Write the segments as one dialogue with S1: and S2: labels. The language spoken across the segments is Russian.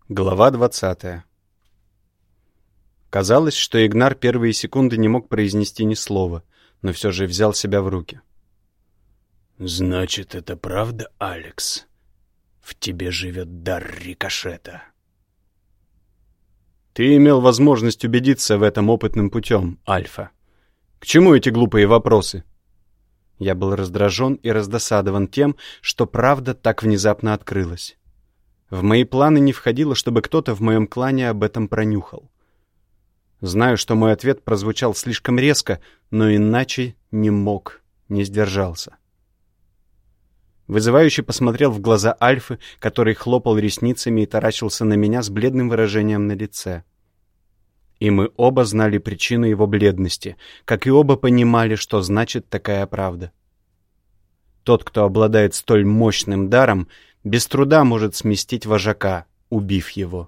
S1: Глава 20. Казалось, что Игнар первые секунды не мог произнести ни слова, но все же взял себя в руки.
S2: «Значит, это правда, Алекс? В тебе живет дар рикошета?»
S1: «Ты имел возможность убедиться в этом опытным путем, Альфа. К чему эти глупые вопросы?» Я был раздражен и раздосадован тем, что правда так внезапно открылась. В мои планы не входило, чтобы кто-то в моем клане об этом пронюхал. Знаю, что мой ответ прозвучал слишком резко, но иначе не мог, не сдержался. Вызывающе посмотрел в глаза Альфы, который хлопал ресницами и таращился на меня с бледным выражением на лице. И мы оба знали причину его бледности, как и оба понимали, что значит такая правда. Тот, кто обладает столь мощным даром, без труда может сместить вожака, убив его.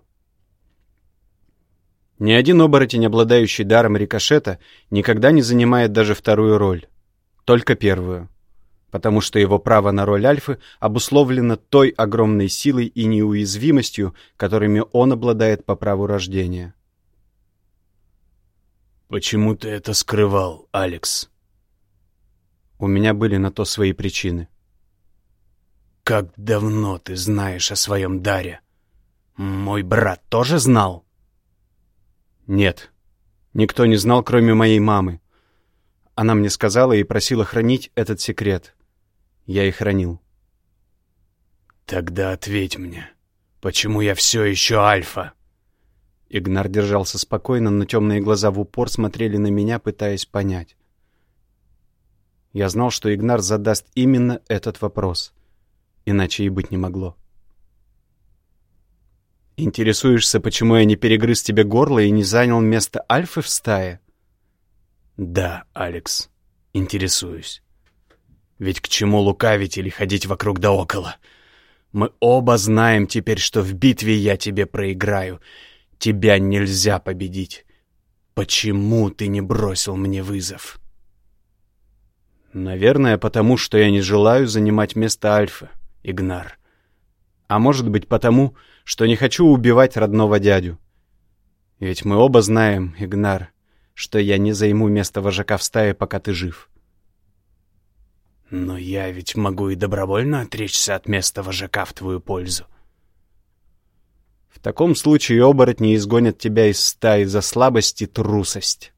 S1: Ни один оборотень, обладающий даром рикошета, никогда не занимает даже вторую роль, только первую, потому что его право на роль Альфы обусловлено той огромной силой и неуязвимостью, которыми он обладает по праву рождения.
S2: «Почему ты это скрывал, Алекс?»
S1: У меня были на то свои причины.
S2: «Как давно ты знаешь о своем даре? Мой брат тоже знал?»
S1: «Нет, никто не знал, кроме моей мамы. Она мне сказала и просила хранить этот секрет. Я и хранил».
S2: «Тогда ответь мне, почему я все еще Альфа?»
S1: Игнар держался спокойно, но темные глаза в упор смотрели на меня, пытаясь понять. Я знал, что Игнар задаст именно этот вопрос. Иначе и быть не могло. «Интересуешься, почему я не перегрыз тебе горло и не занял место Альфы в стае?»
S2: «Да, Алекс, интересуюсь. Ведь к чему лукавить или ходить вокруг да около? Мы оба знаем теперь, что в битве я тебе проиграю. Тебя нельзя победить. Почему ты не бросил мне вызов?»
S1: «Наверное, потому что я не желаю занимать место Альфы, Игнар. А может быть, потому, что не хочу убивать родного дядю. Ведь мы оба знаем, Игнар, что я не займу место вожака в стае, пока ты жив».
S2: «Но я ведь могу и добровольно отречься от места вожака в твою пользу».
S1: «В таком случае оборотни изгонят тебя из стаи за слабость и трусость».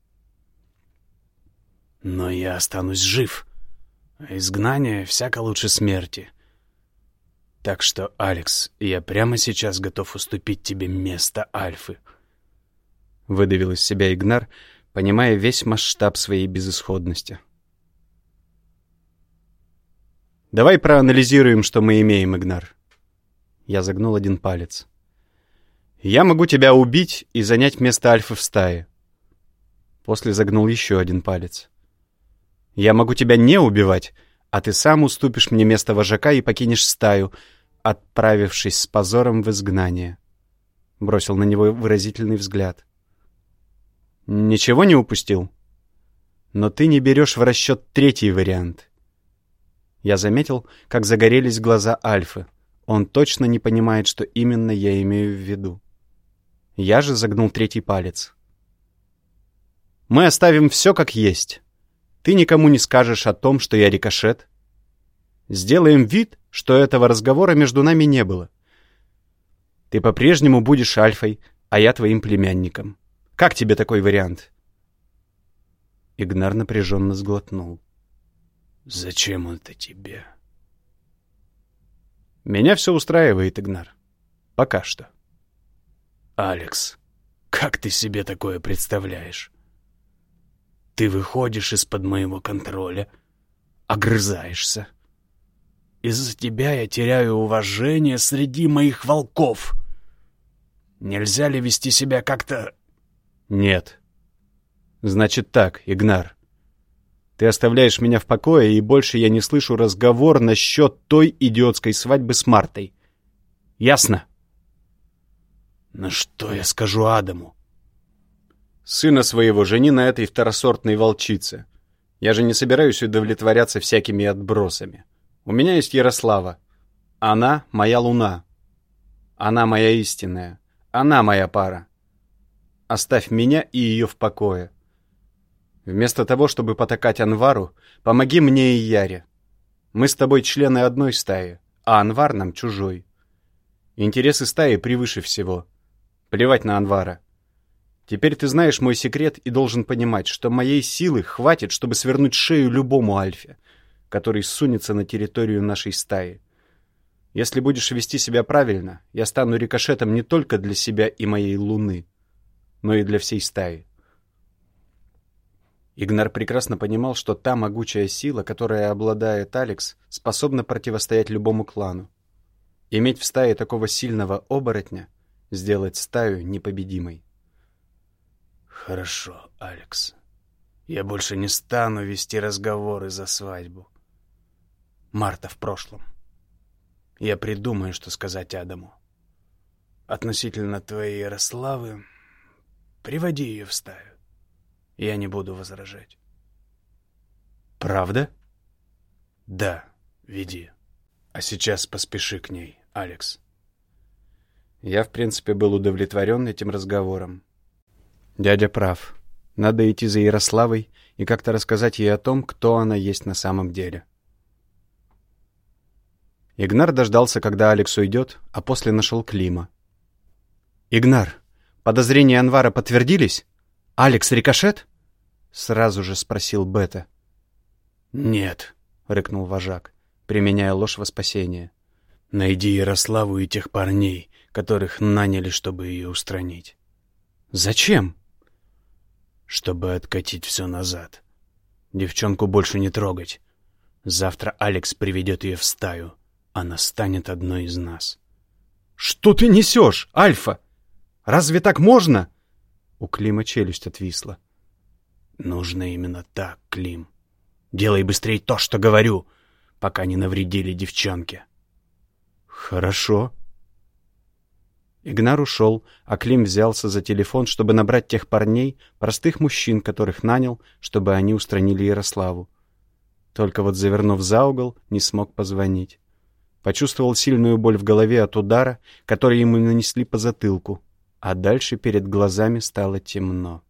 S2: «Но я останусь жив. А изгнание всяко лучше смерти. Так что, Алекс, я прямо сейчас готов уступить тебе место Альфы»,
S1: — выдавил из себя Игнар, понимая весь масштаб своей безысходности. «Давай проанализируем, что мы имеем, Игнар». Я загнул один палец. «Я могу тебя убить и занять место Альфы в стае». После загнул еще один палец. «Я могу тебя не убивать, а ты сам уступишь мне место вожака и покинешь стаю, отправившись с позором в изгнание». Бросил на него выразительный взгляд. «Ничего не упустил? Но ты не берешь в расчет третий вариант». Я заметил, как загорелись глаза Альфы. Он точно не понимает, что именно я имею в виду. Я же загнул третий палец. «Мы оставим все как есть. Ты никому не скажешь о том, что я рикошет. Сделаем вид, что этого разговора между нами не было. Ты по-прежнему будешь Альфой, а я твоим племянником. Как тебе такой вариант?» Игнар напряженно сглотнул.
S2: «Зачем это тебе?»
S1: «Меня все устраивает, Игнар. Пока что».
S2: «Алекс, как ты себе такое представляешь? Ты выходишь из-под моего контроля, огрызаешься. Из-за тебя я теряю уважение среди моих волков. Нельзя ли вести себя как-то...»
S1: «Нет. Значит так, Игнар. Ты оставляешь меня в покое, и больше я не слышу разговор насчет той идиотской свадьбы с Мартой. Ясно?»
S2: «Но что я скажу Адаму?»
S1: «Сына своего жени на этой второсортной волчице. Я же не собираюсь удовлетворяться всякими отбросами. У меня есть Ярослава. Она моя луна. Она моя истинная. Она моя пара. Оставь меня и ее в покое. Вместо того, чтобы потакать Анвару, помоги мне и Яре. Мы с тобой члены одной стаи, а Анвар нам чужой. Интересы стаи превыше всего. Плевать на Анвара. Теперь ты знаешь мой секрет и должен понимать, что моей силы хватит, чтобы свернуть шею любому альфе, который сунется на территорию нашей стаи. Если будешь вести себя правильно, я стану рикошетом не только для себя и моей луны, но и для всей стаи. Игнар прекрасно понимал, что та могучая сила, которая обладает Алекс, способна противостоять любому клану. Иметь в стае такого сильного оборотня — сделать стаю непобедимой.
S2: Хорошо, Алекс. Я больше не стану вести разговоры за свадьбу. Марта в прошлом. Я придумаю, что сказать Адаму. Относительно твоей Ярославы, приводи ее в стаю. Я не буду возражать.
S1: Правда?
S2: Да, веди. А сейчас поспеши к ней, Алекс.
S1: Я, в принципе, был удовлетворен этим разговором. Дядя прав. Надо идти за Ярославой и как-то рассказать ей о том, кто она есть на самом деле. Игнар дождался, когда Алекс уйдет, а после нашел Клима. «Игнар, подозрения Анвара подтвердились? Алекс рикошет?» Сразу же спросил Бета.
S2: «Нет», — рыкнул вожак,
S1: применяя ложь во спасение.
S2: «Найди Ярославу и тех парней, которых наняли, чтобы ее устранить».
S1: «Зачем?»
S2: «Чтобы откатить все назад. Девчонку больше не трогать. Завтра Алекс приведет ее в стаю. Она станет одной из нас».
S1: «Что ты несешь, Альфа? Разве так можно?» У Клима челюсть отвисла.
S2: «Нужно именно так, Клим. Делай быстрее то, что говорю, пока не навредили девчонке».
S1: «Хорошо». Игнар ушел, а Клим взялся за телефон, чтобы набрать тех парней, простых мужчин, которых нанял, чтобы они устранили Ярославу. Только вот, завернув за угол, не смог позвонить. Почувствовал сильную боль в голове от удара, который ему нанесли по затылку, а дальше перед глазами стало темно.